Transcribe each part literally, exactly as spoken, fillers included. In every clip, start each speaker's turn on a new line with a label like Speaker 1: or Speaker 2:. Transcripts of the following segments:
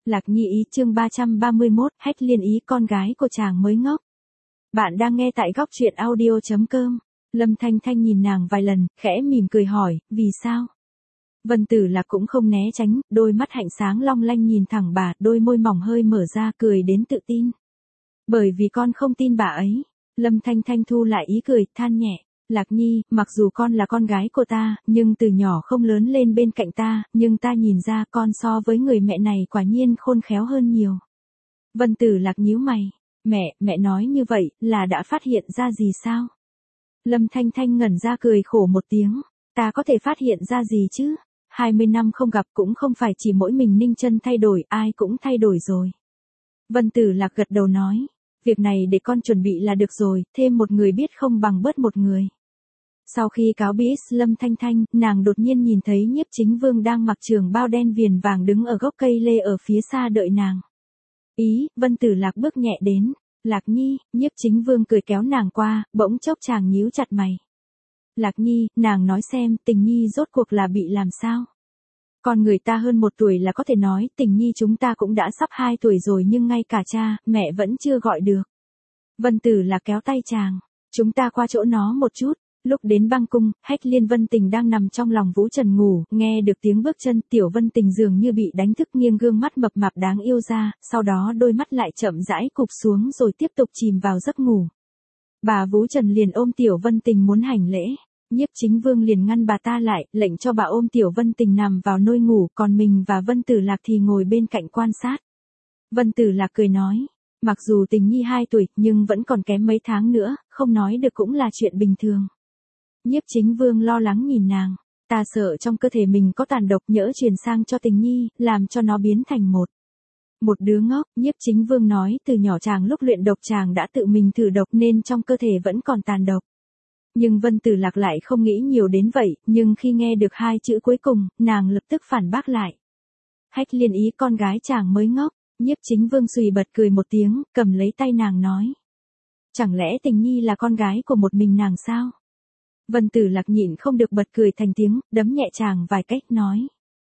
Speaker 1: Lạc Nhi ý chương ba trăm ba mươi mốt, Hách Liên ý con gái của chàng mới ngốc. Bạn đang nghe tại góc truyện audio.com. Lâm Thanh Thanh nhìn nàng vài lần, khẽ mỉm cười hỏi, vì sao? Vân Tử Lạc cũng không né tránh, đôi mắt hạnh sáng long lanh nhìn thẳng bà, đôi môi mỏng hơi mở ra cười đến tự tin. Bởi vì con không tin bà ấy. Lâm Thanh Thanh thu lại ý cười, than nhẹ. Lạc Nhi, mặc dù con là con gái của ta, nhưng từ nhỏ không lớn lên bên cạnh ta, nhưng ta nhìn ra con so với người mẹ này quả nhiên khôn khéo hơn nhiều. Vân Tử Lạc nhíu mày. Mẹ, mẹ nói như vậy, là đã phát hiện ra gì sao? Lâm Thanh Thanh ngẩn ra cười khổ một tiếng. Ta có thể phát hiện ra gì chứ? hai mươi năm không gặp cũng không phải chỉ mỗi mình Ninh Chân thay đổi, ai cũng thay đổi rồi. Vân Tử Lạc gật đầu nói. Việc này để con chuẩn bị là được rồi, thêm một người biết không bằng bớt một người. Sau khi cáo biệt Lâm Thanh Thanh, nàng đột nhiên nhìn thấy Nhiếp Chính Vương đang mặc trường bao đen viền vàng đứng ở gốc cây lê ở phía xa đợi nàng. Ý, Vân Tử Lạc bước nhẹ đến. Lạc Nhi, Nhiếp Chính Vương cười kéo nàng qua, bỗng chốc chàng nhíu chặt mày. Lạc Nhi, nàng nói xem, Tình Nhi rốt cuộc là bị làm sao? Con người ta hơn một tuổi là có thể nói, Tình Nhi chúng ta cũng đã sắp hai tuổi rồi nhưng ngay cả cha, mẹ vẫn chưa gọi được. Vân Tử Lạc kéo tay chàng. Chúng ta qua chỗ nó một chút. Lúc đến băng cung, Hách Liên Vân Tình đang nằm trong lòng Vũ Trần ngủ, nghe được tiếng bước chân, Tiểu Vân Tình dường như bị đánh thức nghiêng gương mắt mập mạp đáng yêu ra, sau đó đôi mắt lại chậm rãi cụp xuống rồi tiếp tục chìm vào giấc ngủ. Bà Vũ Trần liền ôm Tiểu Vân Tình muốn hành lễ. Nhiếp Chính Vương liền ngăn bà ta lại, lệnh cho bà ôm Tiểu Vân Tình nằm vào nôi ngủ, còn mình và Vân Tử Lạc thì ngồi bên cạnh quan sát. Vân Tử Lạc cười nói, mặc dù Tình Nhi hai tuổi, nhưng vẫn còn kém mấy tháng nữa, không nói được cũng là chuyện bình thường. Nhiếp Chính Vương lo lắng nhìn nàng, ta sợ trong cơ thể mình có tàn độc nhỡ truyền sang cho Tình Nhi, làm cho nó biến thành một. Một đứa ngốc, Nhiếp Chính Vương nói từ nhỏ chàng lúc luyện độc chàng đã tự mình thử độc nên trong cơ thể vẫn còn tàn độc. Nhưng Vân Tử Lạc lại không nghĩ nhiều đến vậy, nhưng khi nghe được hai chữ cuối cùng, nàng lập tức phản bác lại. Hách Liên ý con gái chàng mới ngốc, Nhiếp Chính Vương xùy bật cười một tiếng, cầm lấy tay nàng nói. Chẳng lẽ Tình Nhi là con gái của một mình nàng sao? Vân Tử Lạc nhịn không được bật cười thành tiếng, đấm nhẹ chàng vài cách nói.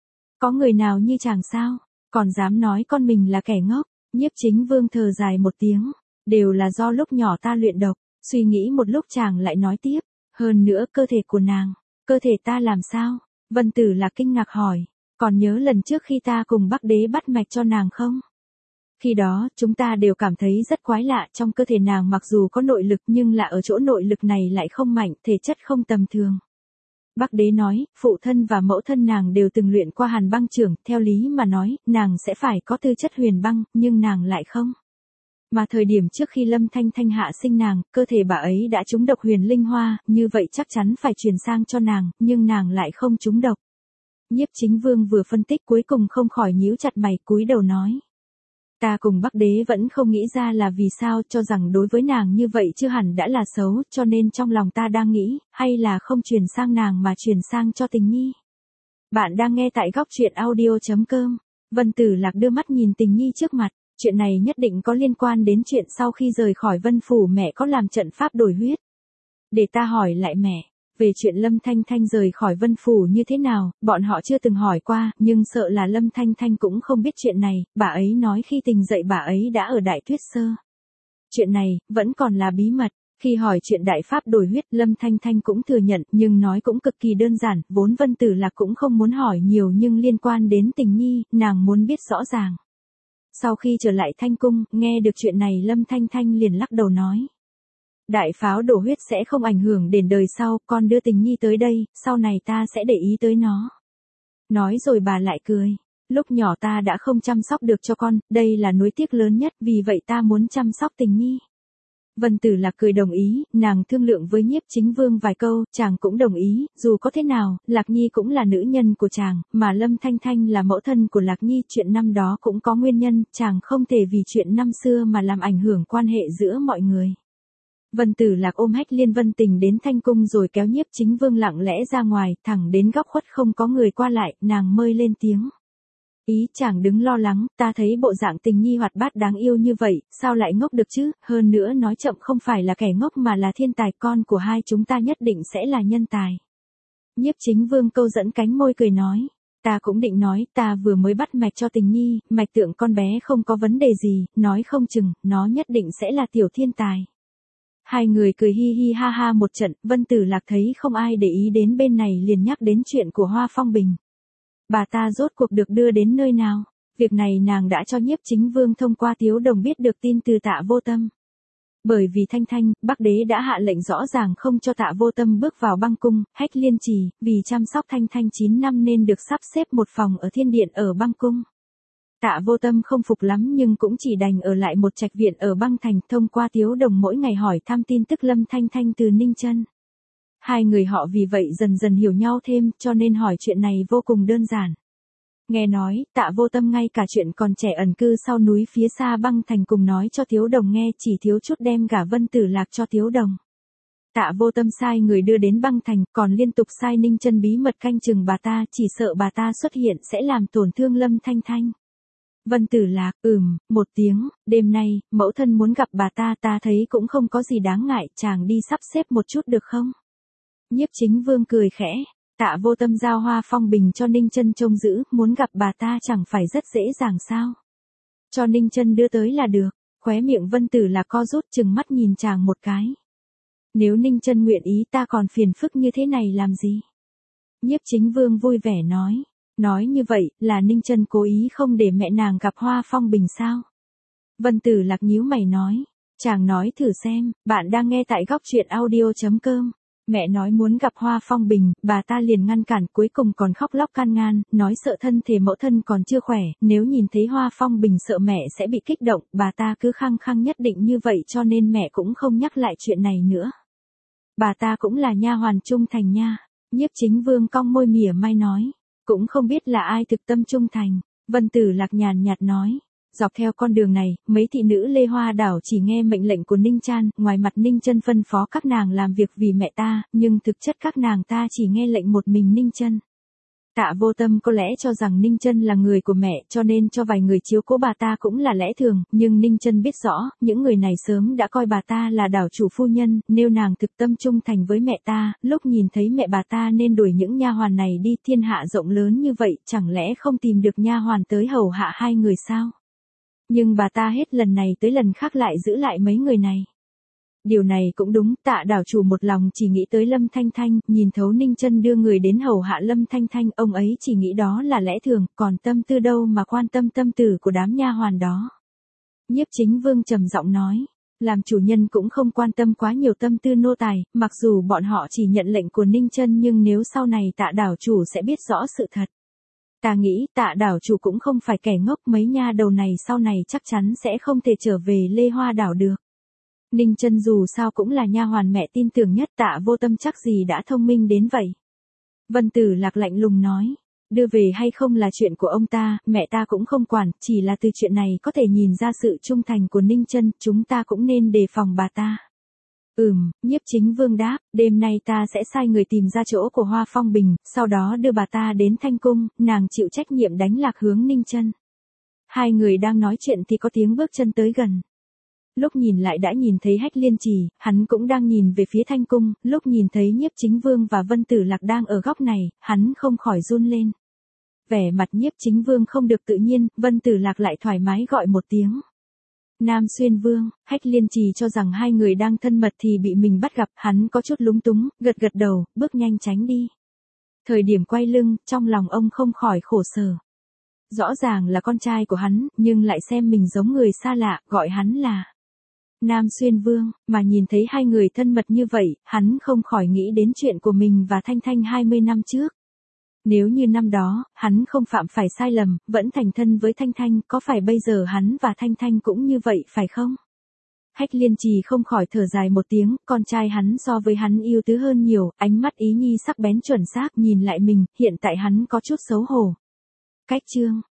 Speaker 1: Có người nào như chàng sao? Còn dám nói con mình là kẻ ngốc? Nhiếp Chính Vương thở dài một tiếng. Đều là do lúc nhỏ ta luyện độc. Suy nghĩ một lúc chàng lại nói tiếp. Hơn nữa cơ thể của nàng. Cơ thể ta làm sao? Vân Tử Lạc kinh ngạc hỏi. Còn nhớ lần trước khi ta cùng Bắc Đế bắt mạch cho nàng không? Khi đó, chúng ta đều cảm thấy rất quái lạ, trong cơ thể nàng mặc dù có nội lực nhưng là ở chỗ nội lực này lại không mạnh, thể chất không tầm thường. Bắc Đế nói, phụ thân và mẫu thân nàng đều từng luyện qua Hàn Băng Trưởng, theo lý mà nói, nàng sẽ phải có tư chất huyền băng, nhưng nàng lại không. Mà thời điểm trước khi Lâm Thanh Thanh hạ sinh nàng, cơ thể bà ấy đã trúng độc huyền linh hoa, như vậy chắc chắn phải truyền sang cho nàng, nhưng nàng lại không trúng độc. Nhiếp Chính Vương vừa phân tích cuối cùng không khỏi nhíu chặt mày, cúi đầu nói. Ta cùng Bắc Đế vẫn không nghĩ ra là vì sao, cho rằng đối với nàng như vậy chưa hẳn đã là xấu, cho nên trong lòng ta đang nghĩ, hay là không truyền sang nàng mà truyền sang cho Tình Nhi. Bạn đang nghe tại góc truyện audio.com. Vân Tử Lạc đưa mắt nhìn Tình Nhi trước mặt, chuyện này nhất định có liên quan đến chuyện sau khi rời khỏi Vân Phủ mẹ có làm trận pháp đổi huyết. Để ta hỏi lại mẹ. Về chuyện Lâm Thanh Thanh rời khỏi Vân Phủ như thế nào, bọn họ chưa từng hỏi qua, nhưng sợ là Lâm Thanh Thanh cũng không biết chuyện này, bà ấy nói khi tỉnh dậy bà ấy đã ở Đại Tuyết Sơ. Chuyện này, vẫn còn là bí mật, khi hỏi chuyện đại pháp đổi huyết, Lâm Thanh Thanh cũng thừa nhận, nhưng nói cũng cực kỳ đơn giản, vốn Vân Tử Lạc cũng không muốn hỏi nhiều nhưng liên quan đến Tình Nhi, nàng muốn biết rõ ràng. Sau khi trở lại Thanh Cung, nghe được chuyện này Lâm Thanh Thanh liền lắc đầu nói. Đại pháo đổ huyết sẽ không ảnh hưởng đến đời sau, con đưa Tình Nhi tới đây, sau này ta sẽ để ý tới nó. Nói rồi bà lại cười. Lúc nhỏ ta đã không chăm sóc được cho con, đây là nuối tiếc lớn nhất, vì vậy ta muốn chăm sóc Tình Nhi. Vân Tử Lạc cười đồng ý, nàng thương lượng với Nhiếp Chính Vương vài câu, chàng cũng đồng ý, dù có thế nào, Lạc Nhi cũng là nữ nhân của chàng, mà Lâm Thanh Thanh là mẫu thân của Lạc Nhi, chuyện năm đó cũng có nguyên nhân, chàng không thể vì chuyện năm xưa mà làm ảnh hưởng quan hệ giữa mọi người. Vân Tử Lạc ôm Hách Liên Vân Tình đến Thanh Cung rồi kéo Nhiếp Chính Vương lặng lẽ ra ngoài, thẳng đến góc khuất không có người qua lại, nàng mới lên tiếng. Ý chàng đứng lo lắng, ta thấy bộ dạng Tình Nhi hoạt bát đáng yêu như vậy, sao lại ngốc được chứ, hơn nữa nói chậm không phải là kẻ ngốc mà là thiên tài, con của hai chúng ta nhất định sẽ là nhân tài. Nhiếp Chính Vương câu dẫn cánh môi cười nói. Ta cũng định nói, ta vừa mới bắt mạch cho tình nhi, mạch tượng con bé không có vấn đề gì, nói không chừng, nó nhất định sẽ là tiểu thiên tài. Hai người cười hi hi ha ha một trận, Vân Tử Lạc thấy không ai để ý đến bên này liền nhắc đến chuyện của Hoa Phong Bình. Bà ta rốt cuộc được đưa đến nơi nào? Việc này nàng đã cho Nhiếp Chính Vương thông qua Tiếu Đồng biết được tin từ Tạ Vô Tâm. Bởi vì Thanh Thanh, Bắc Đế đã hạ lệnh rõ ràng không cho Tạ Vô Tâm bước vào băng cung, Hách Liên Trì, vì chăm sóc Thanh Thanh chín năm nên được sắp xếp một phòng ở thiên điện ở băng cung. Tạ Vô Tâm không phục lắm nhưng cũng chỉ đành ở lại một trạch viện ở băng thành, thông qua Tiếu Đồng mỗi ngày hỏi thăm tin tức Lâm Thanh Thanh từ Ninh Chân. Hai người họ vì vậy dần dần hiểu nhau thêm, cho nên hỏi chuyện này vô cùng đơn giản. Nghe nói, Tạ Vô Tâm ngay cả chuyện còn trẻ ẩn cư sau núi phía xa băng thành cùng nói cho Tiếu Đồng nghe, chỉ thiếu chút đem gả Vân Tử Lạc cho Tiếu Đồng. Tạ Vô Tâm sai người đưa đến băng thành, còn liên tục sai Ninh Chân bí mật canh chừng bà ta, chỉ sợ bà ta xuất hiện sẽ làm tổn thương Lâm Thanh Thanh. Vân Tử Lạc, ừm, một tiếng, đêm nay, mẫu thân muốn gặp bà ta, ta thấy cũng không có gì đáng ngại, chàng đi sắp xếp một chút được không? Nhiếp Chính Vương cười khẽ. Tạ Vô Tâm giao Hoa Phong Bình cho Ninh Chân trông giữ, muốn gặp bà ta chẳng phải rất dễ dàng sao? Cho Ninh Chân đưa tới là được. Khóe miệng Vân Tử Lạc co rút, chừng mắt nhìn chàng một cái. Nếu Ninh Chân nguyện ý ta còn phiền phức như thế này làm gì? Nhiếp Chính Vương vui vẻ nói. Nói như vậy, là Ninh Chân cố ý không để mẹ nàng gặp Hoa Phong Bình sao? Vân Tử Lạc nhíu mày nói. Chàng nói thử xem, bạn đang nghe tại góc truyện audio chấm com. Mẹ nói muốn gặp Hoa Phong Bình, bà ta liền ngăn cản, cuối cùng còn khóc lóc can ngăn, nói sợ thân thể mẫu thân còn chưa khỏe, nếu nhìn thấy Hoa Phong Bình sợ mẹ sẽ bị kích động, bà ta cứ khăng khăng nhất định như vậy cho nên mẹ cũng không nhắc lại chuyện này nữa. Bà ta cũng là nha hoàn trung thành nha. Nhiếp Chính Vương cong môi mỉa mai nói, cũng không biết là ai thực tâm trung thành. Vân Tử Lạc nhàn nhạt nói. Dọc theo con đường này, mấy thị nữ Lê Hoa Đảo chỉ nghe mệnh lệnh của Ninh Chan, ngoài mặt Ninh Chân phân phó các nàng làm việc vì mẹ ta, nhưng thực chất các nàng ta chỉ nghe lệnh một mình Ninh Chân. Tạ Vô Tâm có lẽ cho rằng Ninh Chân là người của mẹ cho nên cho vài người chiếu cố bà ta cũng là lẽ thường, nhưng Ninh Chân biết rõ, những người này sớm đã coi bà ta là đảo chủ phu nhân, nếu nàng thực tâm trung thành với mẹ ta, lúc nhìn thấy mẹ bà ta nên đuổi những nha hoàn này đi, thiên hạ rộng lớn như vậy, chẳng lẽ không tìm được nha hoàn tới hầu hạ hai người sao? Nhưng bà ta hết lần này tới lần khác lại giữ lại mấy người này. Điều này cũng đúng, Tạ đảo chủ một lòng chỉ nghĩ tới Lâm Thanh Thanh, nhìn thấu Ninh Chân đưa người đến hầu hạ Lâm Thanh Thanh, ông ấy chỉ nghĩ đó là lẽ thường, còn tâm tư đâu mà quan tâm tâm tư của đám nha hoàn đó. Nhiếp Chính Vương trầm giọng nói, làm chủ nhân cũng không quan tâm quá nhiều tâm tư nô tài, mặc dù bọn họ chỉ nhận lệnh của Ninh Chân nhưng nếu sau này Tạ đảo chủ sẽ biết rõ sự thật. Ta nghĩ Tạ đảo chủ cũng không phải kẻ ngốc, mấy nha đầu này sau này chắc chắn sẽ không thể trở về Lê Hoa đảo được. Ninh Chân dù sao cũng là nha hoàn mẹ tin tưởng nhất, Tạ Vô Tâm chắc gì đã thông minh đến vậy. Vân Tử Lạc lạnh lùng nói, đưa về hay không là chuyện của ông ta, mẹ ta cũng không quản, chỉ là từ chuyện này có thể nhìn ra sự trung thành của Ninh Chân, chúng ta cũng nên đề phòng bà ta. Ừm, Nhiếp Chính Vương đáp, đêm nay ta sẽ sai người tìm ra chỗ của Hoa Phong Bình, sau đó đưa bà ta đến Thanh Cung, nàng chịu trách nhiệm đánh lạc hướng Ninh Chân. Hai người đang nói chuyện thì có tiếng bước chân tới gần. Lúc nhìn lại đã nhìn thấy Hách Liên Trì, hắn cũng đang nhìn về phía Thanh Cung, lúc nhìn thấy Nhiếp Chính Vương và Vân Tử Lạc đang ở góc này, hắn không khỏi run lên. Vẻ mặt Nhiếp Chính Vương không được tự nhiên, Vân Tử Lạc lại thoải mái gọi một tiếng. Nam Xuyên Vương. Hách Liên Trì cho rằng hai người đang thân mật thì bị mình bắt gặp, hắn có chút lúng túng, gật gật đầu, bước nhanh tránh đi. Thời điểm quay lưng, trong lòng ông không khỏi khổ sở. Rõ ràng là con trai của hắn, nhưng lại xem mình giống người xa lạ, gọi hắn là Nam Xuyên Vương, mà nhìn thấy hai người thân mật như vậy, hắn không khỏi nghĩ đến chuyện của mình và Thanh Thanh hai mươi năm trước. Nếu như năm đó, hắn không phạm phải sai lầm, vẫn thành thân với Thanh Thanh, có phải bây giờ hắn và Thanh Thanh cũng như vậy phải không? Hách Liên Trì không khỏi thở dài một tiếng, con trai hắn so với hắn yêu tứ hơn nhiều, ánh mắt ý nhi sắc bén chuẩn xác nhìn lại mình, hiện tại hắn có chút xấu hổ. Cách chương